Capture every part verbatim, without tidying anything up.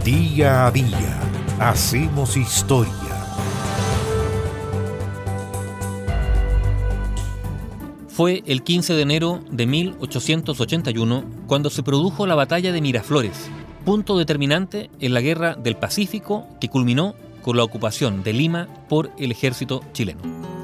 Día a día hacemos historia. Fue el quince de enero de mil ochocientos ochenta y uno cuando se produjo la batalla de Miraflores, punto determinante en la Guerra del Pacífico que culminó con la ocupación de Lima por el ejército chileno.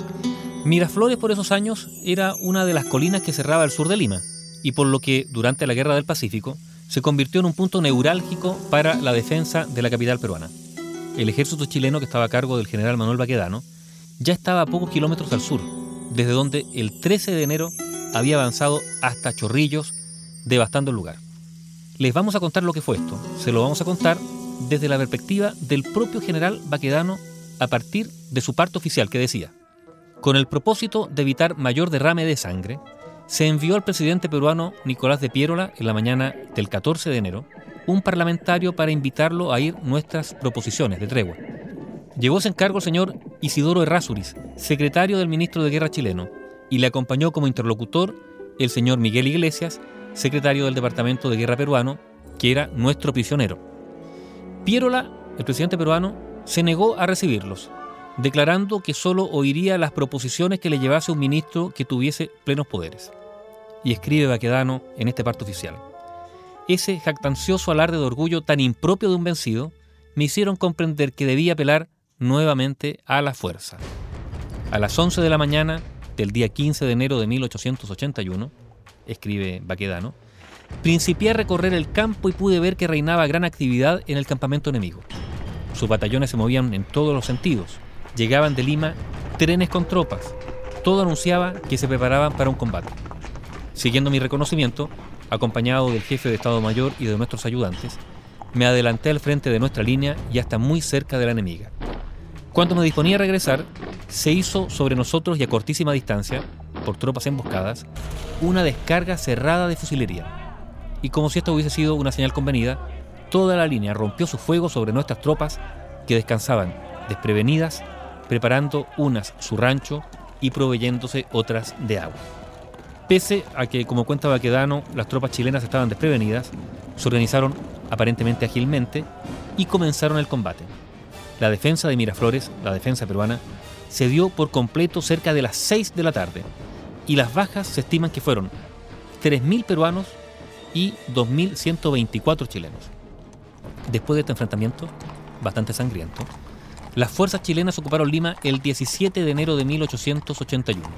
Miraflores por esos años era una de las colinas que cerraba el sur de Lima y por lo que durante la Guerra del Pacífico se convirtió en un punto neurálgico para la defensa de la capital peruana. El ejército chileno, que estaba a cargo del general Manuel Baquedano, ya estaba a pocos kilómetros al sur, desde donde el trece de enero había avanzado hasta Chorrillos, devastando el lugar. Les vamos a contar lo que fue esto. Se lo vamos a contar desde la perspectiva del propio general Baquedano a partir de su parte oficial, que decía: con el propósito de evitar mayor derrame de sangre, se envió al presidente peruano Nicolás de Piérola en la mañana del catorce de enero un parlamentario para invitarlo a ir nuestras proposiciones de tregua. Llevó ese encargo el señor Isidoro Errázuriz, secretario del ministro de Guerra chileno, y le acompañó como interlocutor el señor Miguel Iglesias, secretario del Departamento de Guerra peruano, que era nuestro prisionero. Piérola, el presidente peruano, se negó a recibirlos, declarando que solo oiría las proposiciones que le llevase un ministro que tuviese plenos poderes. Y escribe Baquedano en este parte oficial: ese jactancioso alarde de orgullo tan impropio de un vencido me hicieron comprender que debía apelar nuevamente a la fuerza. A las once de la mañana del día quince de enero de mil ochocientos ochenta y uno, escribe Baquedano, principié a recorrer el campo y pude ver que reinaba gran actividad en el campamento enemigo. Sus batallones se movían en todos los sentidos. Llegaban de Lima trenes con tropas. Todo anunciaba que se preparaban para un combate. Siguiendo mi reconocimiento, acompañado del jefe de Estado Mayor y de nuestros ayudantes, me adelanté al frente de nuestra línea y hasta muy cerca de la enemiga. Cuando me disponía a regresar, se hizo sobre nosotros y a cortísima distancia, por tropas emboscadas, una descarga cerrada de fusilería. Y como si esto hubiese sido una señal convenida, toda la línea rompió su fuego sobre nuestras tropas que descansaban desprevenidas, preparando unas su rancho y proveyéndose otras de agua. Pese a que, como cuenta Baquedano, las tropas chilenas estaban desprevenidas, se organizaron aparentemente ágilmente y comenzaron el combate. La defensa de Miraflores, la defensa peruana, se dio por completo cerca de las seis de la tarde y las bajas se estiman que fueron tres mil peruanos y dos mil ciento veinticuatro chilenos. Después de este enfrentamiento, bastante sangriento, las fuerzas chilenas ocuparon Lima el diecisiete de enero de mil ochocientos ochenta y uno.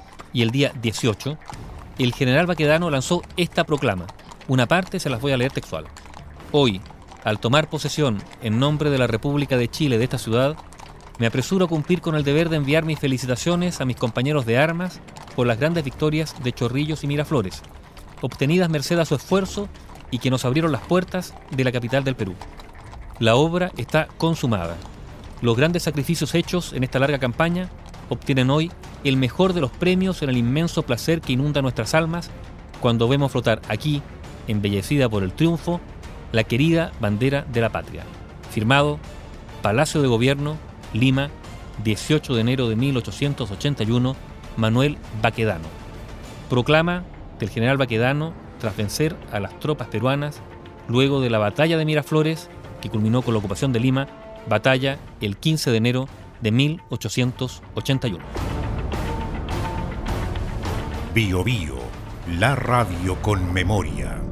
Y el día dieciocho, el general Baquedano lanzó esta proclama. Una parte se las voy a leer textual. Hoy, al tomar posesión en nombre de la República de Chile de esta ciudad, me apresuro a cumplir con el deber de enviar mis felicitaciones a mis compañeros de armas por las grandes victorias de Chorrillos y Miraflores, obtenidas merced a su esfuerzo y que nos abrieron las puertas de la capital del Perú. La obra está consumada. Los grandes sacrificios hechos en esta larga campaña obtienen hoy el mejor de los premios en el inmenso placer que inunda nuestras almas cuando vemos flotar aquí, embellecida por el triunfo, la querida bandera de la patria. Firmado, Palacio de Gobierno, Lima, dieciocho de enero de mil ochocientos ochenta y uno, Manuel Baquedano. Proclama del general Baquedano tras vencer a las tropas peruanas luego de la batalla de Miraflores, que culminó con la ocupación de Lima, batalla el quince de enero de mil ochocientos ochenta y uno. Bio Bio, la radio con memoria.